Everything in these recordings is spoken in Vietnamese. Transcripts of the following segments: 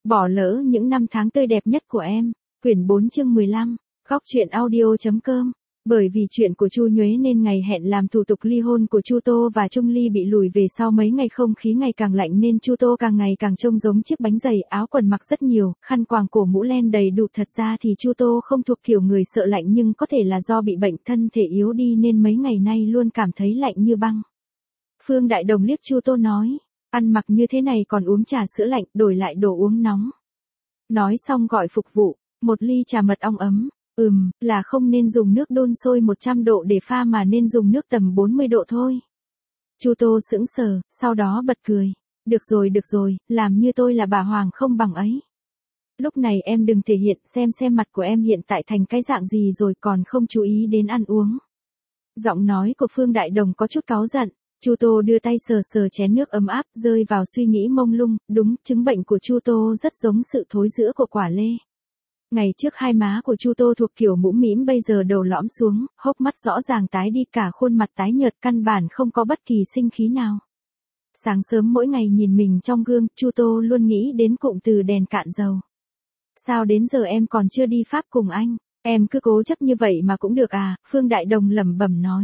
Bỏ lỡ những năm tháng tươi đẹp nhất của em. Quyển 4 chương 15. Góc truyện audio.com. Bởi vì chuyện của Chu Nhuế nên ngày hẹn làm thủ tục ly hôn của Chu Tô và Trung Ly bị lùi về sau mấy ngày. Không khí ngày càng lạnh nên Chu Tô càng ngày càng trông giống chiếc bánh dày, áo quần mặc rất nhiều, khăn quàng cổ mũ len đầy đủ. Thật ra thì Chu Tô không thuộc kiểu người sợ lạnh, nhưng có thể là do bị bệnh thân thể yếu đi nên mấy ngày nay luôn cảm thấy lạnh như băng. Phương Đại Đồng liếc Chu Tô nói, ăn mặc như thế này còn uống trà sữa lạnh, đổi lại đồ uống nóng. Nói xong gọi phục vụ, một ly trà mật ong ấm. Là không nên dùng nước đun sôi 100 độ để pha mà nên dùng nước tầm 40 độ thôi. Chu Tô sững sờ, sau đó bật cười. Được rồi, làm như tôi là bà Hoàng không bằng ấy. Lúc này em đừng thể hiện, xem mặt của em hiện tại thành cái dạng gì rồi, còn không chú ý đến ăn uống. Giọng nói của Phương Đại Đồng có chút cáu giận. Chu Tô đưa tay sờ chén nước ấm áp, rơi vào suy nghĩ mông lung. Đúng, chứng bệnh của Chu Tô rất giống sự thối rữa của quả lê. Ngày trước hai má của Chu Tô thuộc kiểu mũm mĩm, bây giờ đầu lõm xuống, hốc mắt rõ ràng tái đi, cả khuôn mặt tái nhợt, căn bản không có bất kỳ sinh khí nào. Sáng sớm mỗi ngày nhìn mình trong gương, Chu Tô luôn nghĩ đến cụm từ đèn cạn dầu. Sao đến giờ em còn chưa đi Pháp cùng anh? Em cứ cố chấp như vậy mà cũng được à? Phương Đại Đồng lẩm bẩm nói.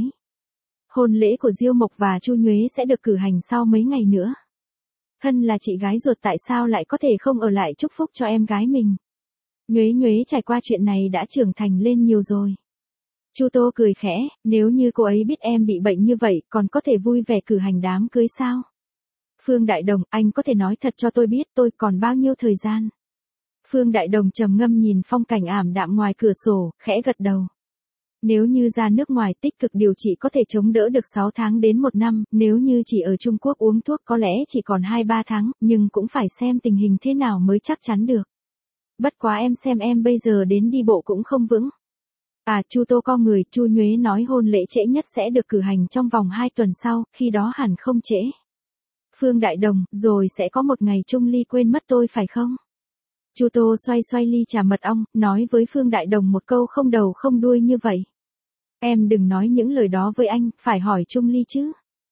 Hôn lễ của Diêu Mộc và Chu Nhuế sẽ được cử hành sau mấy ngày nữa. Hân là chị gái ruột, tại sao lại có thể không ở lại chúc phúc cho em gái mình? Nhuế trải qua chuyện này đã trưởng thành lên nhiều rồi. Chu Tô cười khẽ, nếu như cô ấy biết em bị bệnh như vậy, còn có thể vui vẻ cử hành đám cưới sao? Phương Đại Đồng, anh có thể nói thật cho tôi biết tôi còn bao nhiêu thời gian? Phương Đại Đồng trầm ngâm nhìn phong cảnh ảm đạm ngoài cửa sổ, khẽ gật đầu. Nếu như ra nước ngoài tích cực điều trị có thể chống đỡ được 6 tháng đến 1 năm, nếu như chỉ ở Trung Quốc uống thuốc có lẽ chỉ còn 2-3 tháng, nhưng cũng phải xem tình hình thế nào mới chắc chắn được. Bất quá em xem em bây giờ đến đi bộ cũng không vững. Chu Tô co người, Chu Nhuế nói hôn lễ trễ nhất sẽ được cử hành trong vòng 2 tuần sau, khi đó hẳn không trễ. Phương Đại Đồng, rồi sẽ có một ngày Trung Ly quên mất tôi phải không? Chu Tô xoay ly trà mật ong, nói với Phương Đại Đồng một câu không đầu không đuôi như vậy. Em đừng nói những lời đó với anh, phải hỏi Trung Ly chứ.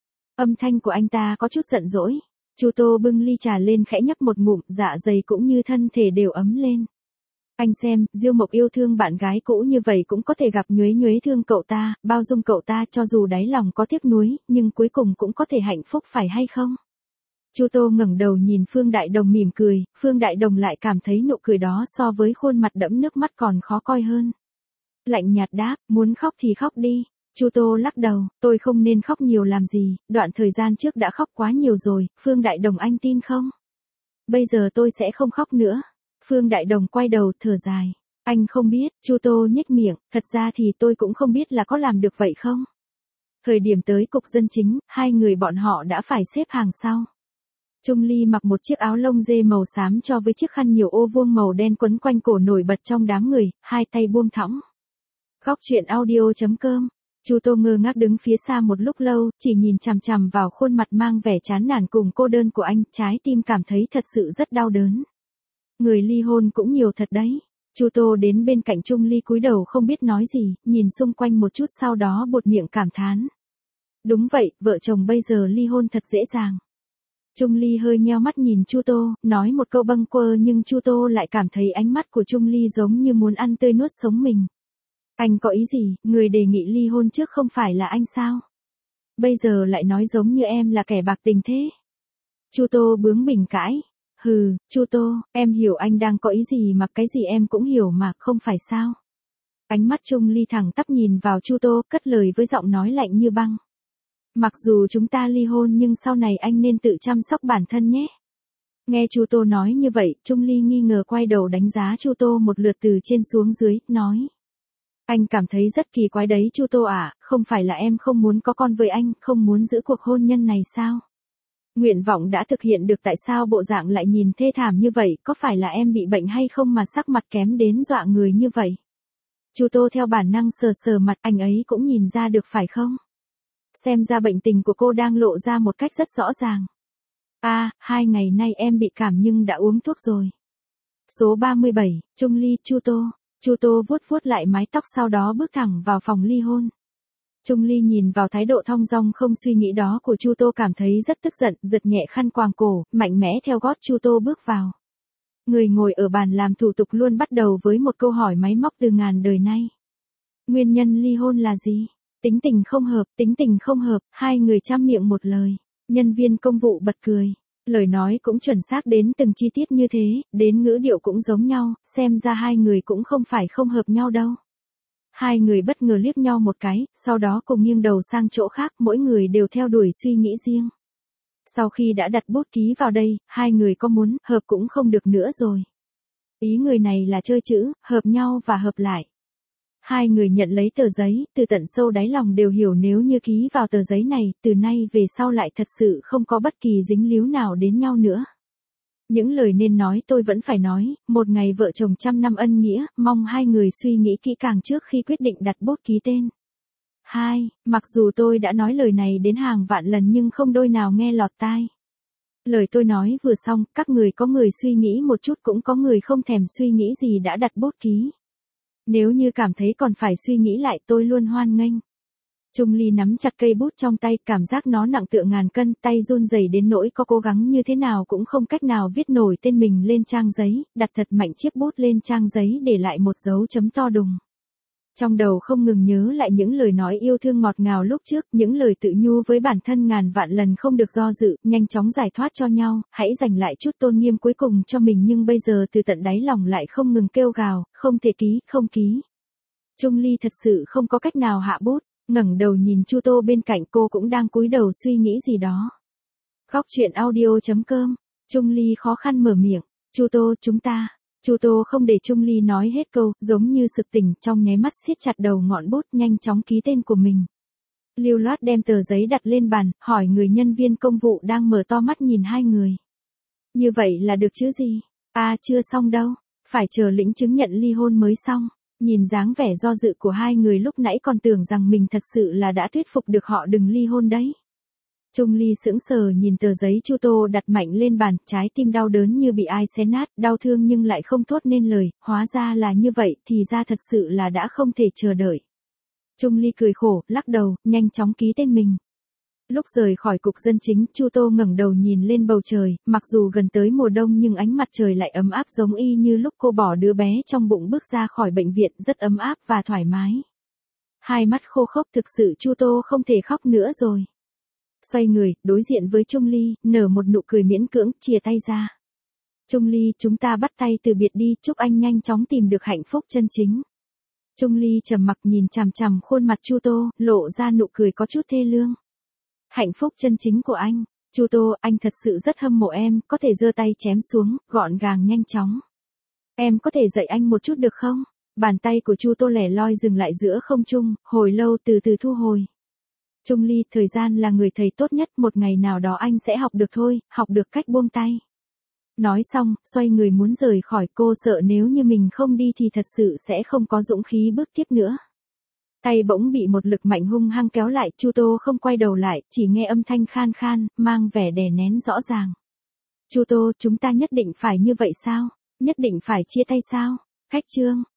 Âm thanh của anh ta có chút giận dỗi. Chu Tô bưng ly trà lên khẽ nhấp một ngụm, dạ dày cũng như thân thể đều ấm lên. Anh xem, Diêu Mộc yêu thương bạn gái cũ như vậy cũng có thể gặp Nhuế thương cậu ta, bao dung cậu ta, cho dù đáy lòng có tiếc nuối, nhưng cuối cùng cũng có thể hạnh phúc phải hay không? Chu Tô ngẩng đầu nhìn Phương Đại Đồng mỉm cười, Phương Đại Đồng lại cảm thấy nụ cười đó so với khuôn mặt đẫm nước mắt còn khó coi hơn. Lạnh nhạt đáp, muốn khóc thì khóc đi. Chu Tô lắc đầu, tôi không nên khóc nhiều làm gì, đoạn thời gian trước đã khóc quá nhiều rồi, Phương Đại Đồng anh tin không? Bây giờ tôi sẽ không khóc nữa. Phương Đại Đồng quay đầu thở dài. Anh không biết, Chu Tô nhếch miệng, thật ra thì tôi cũng không biết là có làm được vậy không? Thời điểm tới cục dân chính, hai người bọn họ đã phải xếp hàng sau. Trung Ly mặc một chiếc áo lông dê màu xám cho với chiếc khăn nhiều ô vuông màu đen quấn quanh cổ nổi bật trong đám người, hai tay buông thõng. Góc truyện audio.com. Chu Tô ngơ ngác đứng phía xa một lúc lâu, chỉ nhìn chằm chằm vào khuôn mặt mang vẻ chán nản cùng cô đơn của anh, trái tim cảm thấy thật sự rất đau đớn. Người ly hôn cũng nhiều thật đấy. Chu Tô đến bên cạnh Trung Ly cúi đầu không biết nói gì, nhìn xung quanh một chút sau đó buột miệng cảm thán. Đúng vậy, vợ chồng bây giờ ly hôn thật dễ dàng. Trung Ly hơi nheo mắt nhìn Chu Tô, nói một câu bâng quơ, nhưng Chu Tô lại cảm thấy ánh mắt của Trung Ly giống như muốn ăn tươi nuốt sống mình. Anh có ý gì, người đề nghị ly hôn trước không phải là anh sao? Bây giờ lại nói giống như em là kẻ bạc tình thế. Chu Tô bướng bỉnh cãi. Chu Tô, em hiểu anh đang có ý gì mà cái gì em cũng hiểu mà, không phải sao? Ánh mắt Trung Ly thẳng tắp nhìn vào Chu Tô, cất lời với giọng nói lạnh như băng. Mặc dù chúng ta ly hôn nhưng sau này anh nên tự chăm sóc bản thân nhé. Nghe Chu Tô nói như vậy, Trung Ly nghi ngờ quay đầu đánh giá Chu Tô một lượt từ trên xuống dưới, nói. Anh cảm thấy rất kỳ quái đấy Chu Tô à, không phải là em không muốn có con với anh, không muốn giữ cuộc hôn nhân này sao? Nguyện vọng đã thực hiện được, tại sao bộ dạng lại nhìn thê thảm như vậy, có phải là em bị bệnh hay không mà sắc mặt kém đến dọa người như vậy? Chu Tô theo bản năng sờ mặt, anh ấy cũng nhìn ra được phải không? Xem ra bệnh tình của cô đang lộ ra một cách rất rõ ràng. 2 ngày nay em bị cảm nhưng đã uống thuốc rồi. Số 37, Trung Ly, Chu Tô vuốt lại mái tóc sau đó bước thẳng vào phòng ly hôn. Trung Ly nhìn vào thái độ thong dong không suy nghĩ đó của Chu Tô cảm thấy rất tức giận, giật nhẹ khăn quàng cổ, mạnh mẽ theo gót Chu Tô bước vào. Người ngồi ở bàn làm thủ tục luôn bắt đầu với một câu hỏi máy móc từ ngàn đời nay. Nguyên nhân ly hôn là gì? Tính tình không hợp, hai người trăm miệng một lời. Nhân viên công vụ bật cười. Lời nói cũng chuẩn xác đến từng chi tiết như thế, đến ngữ điệu cũng giống nhau, xem ra hai người cũng không phải không hợp nhau đâu. Hai người bất ngờ liếc nhau một cái, sau đó cùng nghiêng đầu sang chỗ khác, mỗi người đều theo đuổi suy nghĩ riêng. Sau khi đã đặt bút ký vào đây, hai người có muốn hợp cũng không được nữa rồi. Ý người này là chơi chữ, hợp nhau và hợp lại. Hai người nhận lấy tờ giấy, từ tận sâu đáy lòng đều hiểu nếu như ký vào tờ giấy này, từ nay về sau lại thật sự không có bất kỳ dính líu nào đến nhau nữa. Những lời nên nói tôi vẫn phải nói, một ngày vợ chồng trăm năm ân nghĩa, mong hai người suy nghĩ kỹ càng trước khi quyết định đặt bút ký tên. 2. Mặc dù tôi đã nói lời này đến hàng vạn lần nhưng không đôi nào nghe lọt tai. Lời tôi nói vừa xong, các người có người suy nghĩ một chút cũng có người không thèm suy nghĩ gì đã đặt bút ký. Nếu như cảm thấy còn phải suy nghĩ lại tôi luôn hoan nghênh. Trung Ly nắm chặt cây bút trong tay, cảm giác nó nặng tựa ngàn cân, tay run rẩy đến nỗi có cố gắng như thế nào cũng không cách nào viết nổi tên mình lên trang giấy, đặt thật mạnh chiếc bút lên trang giấy để lại một dấu chấm to đùng. Trong đầu không ngừng nhớ lại những lời nói yêu thương ngọt ngào lúc trước, những lời tự nhu với bản thân ngàn vạn lần không được do dự, nhanh chóng giải thoát cho nhau, hãy dành lại chút tôn nghiêm cuối cùng cho mình nhưng bây giờ từ tận đáy lòng lại không ngừng kêu gào, không thể ký, không ký. Trung Ly thật sự không có cách nào hạ bút, ngẩng đầu nhìn Chu Tô bên cạnh, cô cũng đang cúi đầu suy nghĩ gì đó. Góc chuyện audio.com, Trung Ly khó khăn mở miệng, Chu Tô chúng ta. Chu Tô không để Trung Ly nói hết câu, giống như sực tỉnh, trong nháy mắt siết chặt đầu ngọn bút, nhanh chóng ký tên của mình. Lưu loát đem tờ giấy đặt lên bàn, hỏi người nhân viên công vụ đang mở to mắt nhìn hai người. Như vậy là được chứ gì? À chưa xong đâu, phải chờ lĩnh chứng nhận ly hôn mới xong. Nhìn dáng vẻ do dự của hai người lúc nãy còn tưởng rằng mình thật sự là đã thuyết phục được họ đừng ly hôn đấy. Trung Ly sững sờ nhìn tờ giấy Chu Tô đặt mạnh lên bàn, trái tim đau đớn như bị ai xé nát, đau thương nhưng lại không thốt nên lời, hóa ra là như vậy, thì ra thật sự là đã không thể chờ đợi. Trung Ly cười khổ, lắc đầu, nhanh chóng ký tên mình. Lúc rời khỏi cục dân chính, Chu Tô ngẩng đầu nhìn lên bầu trời, mặc dù gần tới mùa đông nhưng ánh mặt trời lại ấm áp giống y như lúc cô bỏ đứa bé trong bụng bước ra khỏi bệnh viện, rất ấm áp và thoải mái. Hai mắt khô khốc, thực sự Chu Tô không thể khóc nữa rồi. Xoay người, đối diện với Trung Ly, nở một nụ cười miễn cưỡng, chìa tay ra. Trung Ly, chúng ta bắt tay từ biệt đi, chúc anh nhanh chóng tìm được hạnh phúc chân chính. Trung Ly trầm mặc nhìn chằm chằm khuôn mặt Chu Tô, lộ ra nụ cười có chút thê lương. Hạnh phúc chân chính của anh, Chu Tô, anh thật sự rất hâm mộ em, có thể giơ tay chém xuống, gọn gàng nhanh chóng. Em có thể dạy anh một chút được không? Bàn tay của Chu Tô lẻ loi dừng lại giữa không trung, hồi lâu từ từ thu hồi. Trung Ly, thời gian là người thầy tốt nhất, một ngày nào đó anh sẽ học được thôi, học được cách buông tay. Nói xong, xoay người muốn rời khỏi, cô sợ nếu như mình không đi thì thật sự sẽ không có dũng khí bước tiếp nữa. Tay bỗng bị một lực mạnh hung hăng kéo lại, Chu Tô không quay đầu lại, chỉ nghe âm thanh khan khan, mang vẻ đè nén rõ ràng. Chu Tô, chúng ta nhất định phải như vậy sao? Nhất định phải chia tay sao? Khách trương,